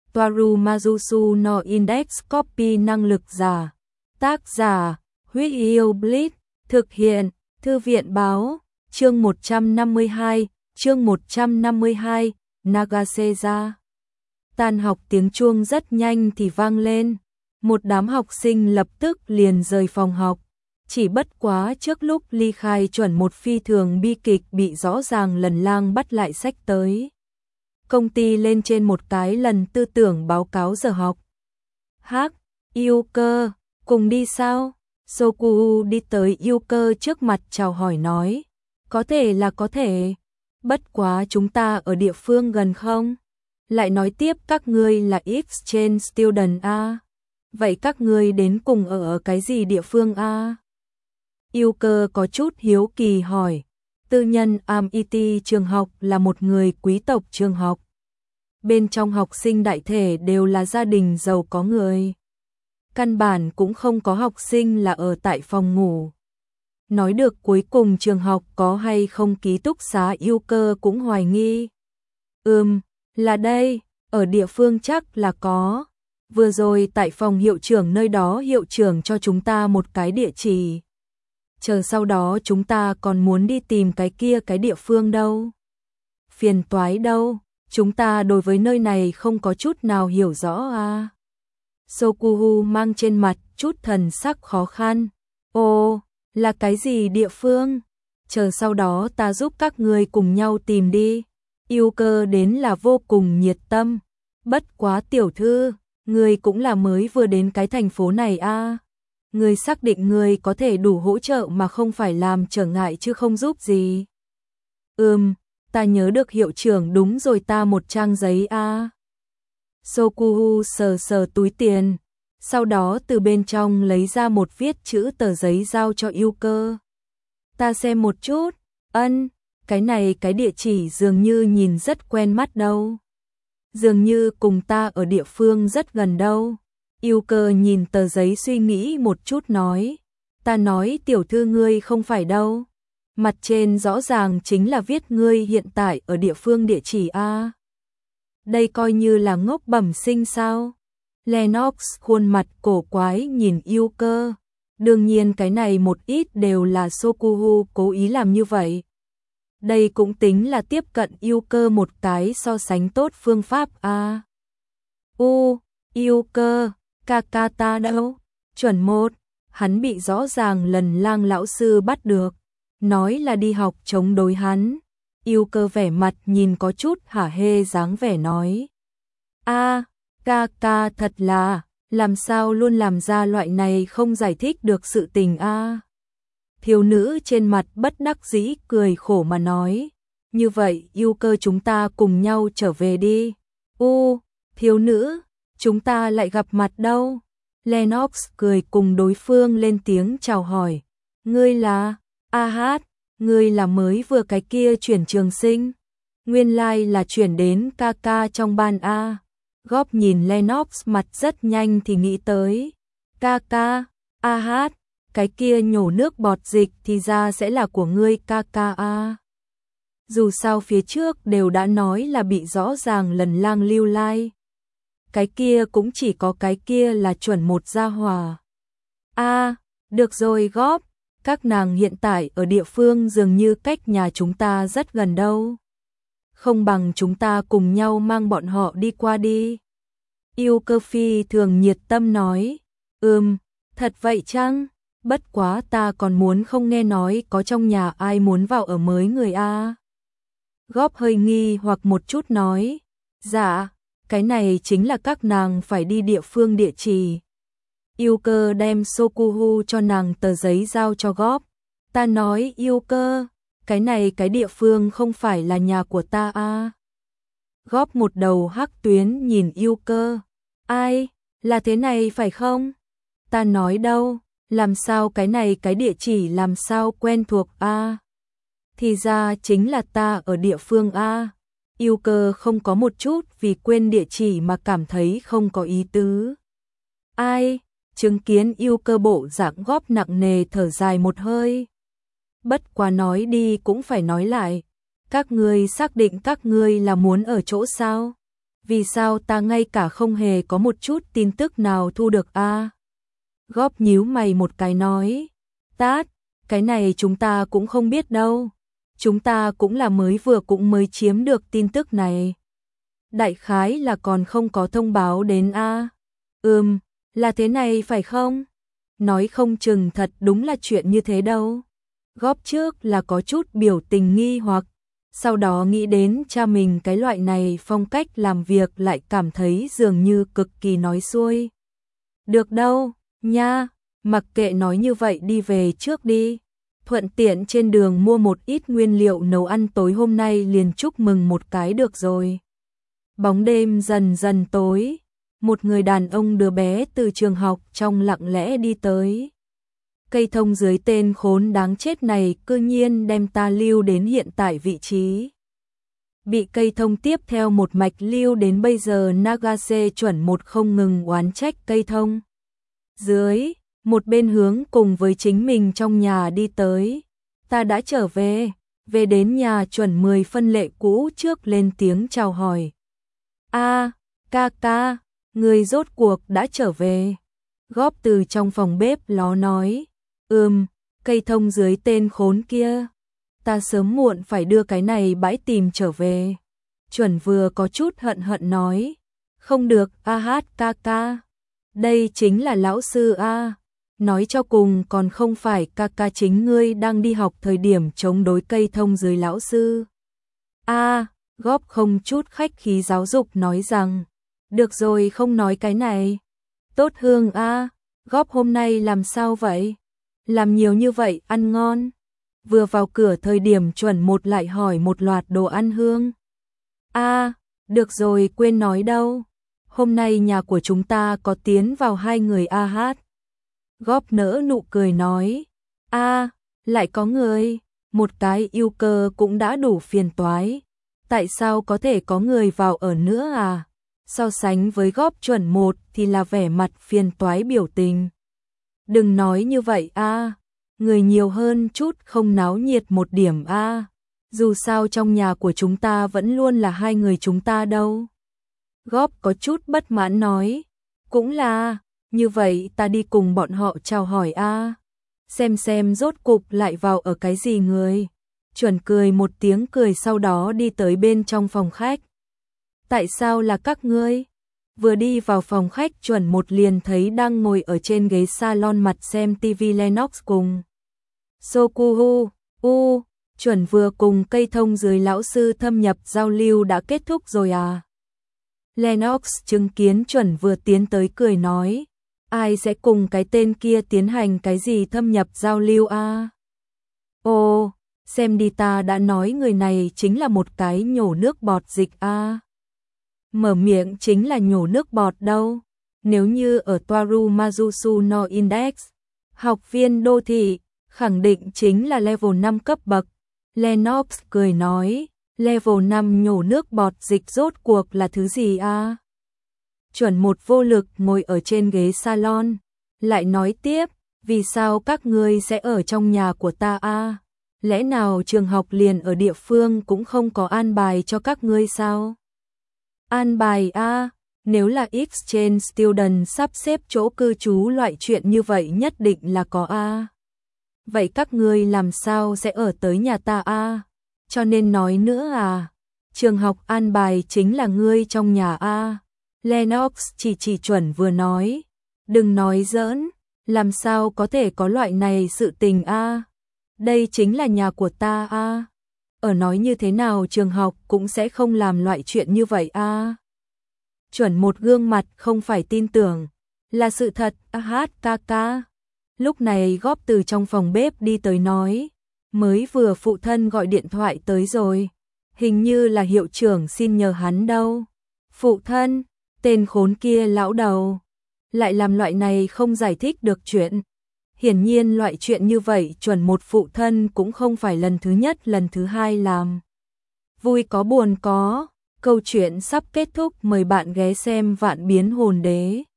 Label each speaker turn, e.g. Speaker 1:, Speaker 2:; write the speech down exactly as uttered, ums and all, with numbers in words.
Speaker 1: Toaru Majusu no Index Copy năng lực giả. Tác giả, Huyết Yêu Blitz, thực hiện, Thư viện báo, chương một trăm năm mươi hai, chương một trăm năm mươi hai, Nagaseja. Tan học tiếng chuông rất nhanh thì vang lên, một đám học sinh lập tức liền rời phòng học, chỉ bất quá trước lúc ly khai chuẩn một phi thường bi kịch bị rõ ràng lần lang bắt lại sách tới. Công ty lên trên một cái lần tư tưởng báo cáo giờ học. Hắc, yêu cơ, cùng đi sao? Soku đi tới yêu cơ trước mặt chào hỏi nói. Có thể là có thể. Bất quá chúng ta ở địa phương gần không? Lại nói tiếp các ngươi là exchange student a. Vậy các ngươi đến cùng ở cái gì địa phương a? Yêu cơ có chút hiếu kỳ hỏi. Tư nhân em i tê trường học là một người quý tộc trường học. Bên trong học sinh đại thể đều là gia đình giàu có người. Căn bản cũng không có học sinh là ở tại phòng ngủ. Nói được cuối cùng trường học có hay không ký túc xá yêu cơ cũng hoài nghi. Ừm, là đây, ở địa phương chắc là có. Vừa rồi tại phòng hiệu trưởng nơi đó hiệu trưởng cho chúng ta một cái địa chỉ. Chờ sau đó chúng ta còn muốn đi tìm cái kia cái địa phương đâu. Phiền toái đâu, chúng ta đối với nơi này không có chút nào hiểu rõ à. Sokuhu mang trên mặt chút thần sắc khó khăn. Ồ, là cái gì địa phương? Chờ sau đó ta giúp các ngươi cùng nhau tìm đi. Yêu cơ đến là vô cùng nhiệt tâm. Bất quá tiểu thư, ngươi cũng là mới vừa đến cái thành phố này à. Ngươi xác định ngươi có thể đủ hỗ trợ mà không phải làm trở ngại chứ không giúp gì. Ừm, ta nhớ được hiệu trưởng đúng rồi ta một trang giấy à. Sokuhu sờ sờ túi tiền, sau đó từ bên trong lấy ra một viết chữ tờ giấy giao cho yêu cơ. Ta xem một chút, ân, cái này cái địa chỉ dường như nhìn rất quen mắt đâu. Dường như cùng ta ở địa phương rất gần đâu. Yêu cơ nhìn tờ giấy suy nghĩ một chút nói. Ta nói tiểu thư ngươi không phải đâu. Mặt trên rõ ràng chính là viết ngươi hiện tại ở địa phương địa chỉ a. Đây coi như là ngốc bẩm sinh sao? Lennox khuôn mặt cổ quái nhìn yêu cơ. Đương nhiên cái này một ít đều là Sokuhu cố ý làm như vậy. Đây cũng tính là tiếp cận yêu cơ một cái so sánh tốt phương pháp a. U, yêu cơ, Kakata đâu? Chuẩn một, hắn bị rõ ràng lần lang lão sư bắt được. Nói là đi học chống đối hắn. Yêu cơ vẻ mặt nhìn có chút hả hê dáng vẻ nói. A, ca ca thật là, làm sao luôn làm ra loại này không giải thích được sự tình a. Thiếu nữ trên mặt bất đắc dĩ cười khổ mà nói. Như vậy yêu cơ chúng ta cùng nhau trở về đi. U, thiếu nữ, chúng ta lại gặp mặt đâu? Lennox cười cùng đối phương lên tiếng chào hỏi. Ngươi là, a hát. Ngươi là mới vừa cái kia chuyển trường sinh. Nguyên lai like là chuyển đến ca ca trong ban A. Góp nhìn Lennox mặt rất nhanh thì nghĩ tới. Ca ca, A hát, cái kia nhổ nước bọt dịch thì ra sẽ là của ngươi ca ca A. Dù sao phía trước đều đã nói là bị rõ ràng lần lang lưu lai. Cái kia cũng chỉ có cái kia là chuẩn một gia hòa. A, được rồi góp. Các nàng hiện tại ở địa phương dường như cách nhà chúng ta rất gần đâu. Không bằng chúng ta cùng nhau mang bọn họ đi qua đi. Yêu cơ phi thường nhiệt tâm nói. Ừm, thật vậy chăng? Bất quá ta còn muốn không nghe nói có trong nhà ai muốn vào ở mới người a. Góp hơi nghi hoặc một chút nói. Dạ, cái này chính là các nàng phải đi địa phương địa chỉ. Yêu cơ đem Sokuhu cho nàng tờ giấy giao cho góp. Ta nói yêu cơ, cái này cái địa phương không phải là nhà của ta à. Góp một đầu hắc tuyến nhìn yêu cơ. Ai, là thế này phải không? Ta nói đâu, làm sao cái này cái địa chỉ làm sao quen thuộc à? Thì ra chính là ta ở địa phương à. Yêu cơ không có một chút vì quên địa chỉ mà cảm thấy không có ý tứ. Ai? Chứng kiến yêu cơ bộ dạng góp nặng nề thở dài một hơi. Bất quá nói đi cũng phải nói lại. Các ngươi xác định các ngươi là muốn ở chỗ sao? Vì sao ta ngay cả không hề có một chút tin tức nào thu được a? À? Góp nhíu mày một cái nói, Tát, cái này chúng ta cũng không biết đâu. Chúng ta cũng là mới vừa cũng mới chiếm được tin tức này. Đại khái là còn không có thông báo đến a. À? Ừm, là thế này phải không? Nói không chừng thật đúng là chuyện như thế đâu. Góp trước là có chút biểu tình nghi hoặc, sau đó nghĩ đến cha mình cái loại này phong cách làm việc lại cảm thấy dường như cực kỳ nói xuôi. Được đâu, nha, mặc kệ nói như vậy đi về trước đi. Thuận tiện trên đường mua một ít nguyên liệu nấu ăn tối hôm nay liền chúc mừng một cái được rồi. Bóng đêm dần dần tối, một người đàn ông đứa bé từ trường học trong lặng lẽ đi tới. Cây thông dưới tên khốn đáng chết này cư nhiên đem ta lưu đến hiện tại vị trí. Bị cây thông tiếp theo một mạch lưu đến bây giờ, Nagase chuẩn một không ngừng oán trách cây thông. Dưới, một bên hướng cùng với chính mình trong nhà đi tới. Ta đã trở về, về đến nhà chuẩn mười phân lệ cũ trước lên tiếng chào hỏi. A, ca ca, người rốt cuộc đã trở về. Góp từ trong phòng bếp ló nói. Ừm, cây thông dưới tên khốn kia. Ta sớm muộn phải đưa cái này bãi tìm trở về. Chuẩn vừa có chút hận hận nói. Không được, a hát ca ca. Đây chính là lão sư a. Nói cho cùng còn không phải ca ca chính ngươi đang đi học thời điểm chống đối cây thông dưới lão sư. A, Góp không chút khách khí giáo dục nói rằng. Được rồi, không nói cái này. Tốt Hương a, Góp hôm nay làm sao vậy? Làm nhiều như vậy ăn ngon. Vừa vào cửa thời điểm chuẩn một lại hỏi một loạt đồ ăn Hương. A, được rồi, quên nói đâu. Hôm nay nhà của chúng ta có tiến vào hai người a hát. Góp nỡ nụ cười nói. A, lại có người. Một cái yêu cơ cũng đã đủ phiền toái. Tại sao có thể có người vào ở nữa à? So sánh với góp chuẩn một thì là vẻ mặt phiền toái biểu tình. Đừng nói như vậy a, người nhiều hơn chút không náo nhiệt một điểm a. Dù sao trong nhà của chúng ta vẫn luôn là hai người chúng ta đâu. Góp có chút bất mãn nói. Cũng là, như vậy ta đi cùng bọn họ chào hỏi a. Xem xem rốt cục lại vào ở cái gì người. Chuẩn cười một tiếng cười sau đó đi tới bên trong phòng khách. Tại sao là các ngươi? Vừa đi vào phòng khách chuẩn một liền thấy đang ngồi ở trên ghế salon mặt xem tivi Lennox cùng Sokuhu. U, chuẩn vừa cùng cây thông dưới lão sư thâm nhập giao lưu đã kết thúc rồi à? Lennox chứng kiến chuẩn vừa tiến tới cười nói. Ai sẽ cùng cái tên kia tiến hành cái gì thâm nhập giao lưu a? Ồ, xem đi ta đã nói người này chính là một cái nhổ nước bọt dịch a. Mở miệng chính là nhổ nước bọt đâu. Nếu như ở Toaru Mazusu no Index, học viên đô thị, khẳng định chính là level năm cấp bậc. Lennox cười nói, level năm nhổ nước bọt dịch rốt cuộc là thứ gì a? Chuẩn một vô lực ngồi ở trên ghế salon, lại nói tiếp, vì sao các ngươi sẽ ở trong nhà của ta a? Lẽ nào trường học liền ở địa phương cũng không có an bài cho các ngươi sao? An bài a, nếu là exchange student sắp xếp chỗ cư trú loại chuyện như vậy nhất định là có a. Vậy các ngươi làm sao sẽ ở tới nhà ta a? Cho nên nói nữa à, trường học an bài chính là ngươi trong nhà a. Lennox chỉ chỉ chuẩn vừa nói, đừng nói giỡn, làm sao có thể có loại này sự tình a? Đây chính là nhà của ta a. Ở nói như thế nào trường học cũng sẽ không làm loại chuyện như vậy a. Chuẩn một gương mặt không phải tin tưởng, là sự thật a hát ca ca. Lúc này Góp từ trong phòng bếp đi tới nói, mới vừa phụ thân gọi điện thoại tới rồi, hình như là hiệu trưởng xin nhờ hắn đâu. Phụ thân, tên khốn kia lão đầu, lại làm loại này không giải thích được chuyện. Hiển nhiên loại chuyện như vậy chuẩn một phụ thân cũng không phải lần thứ nhất lần thứ hai làm. Vui có buồn có, câu chuyện sắp kết thúc, mời bạn ghé xem Vạn Biến Hồn Đế.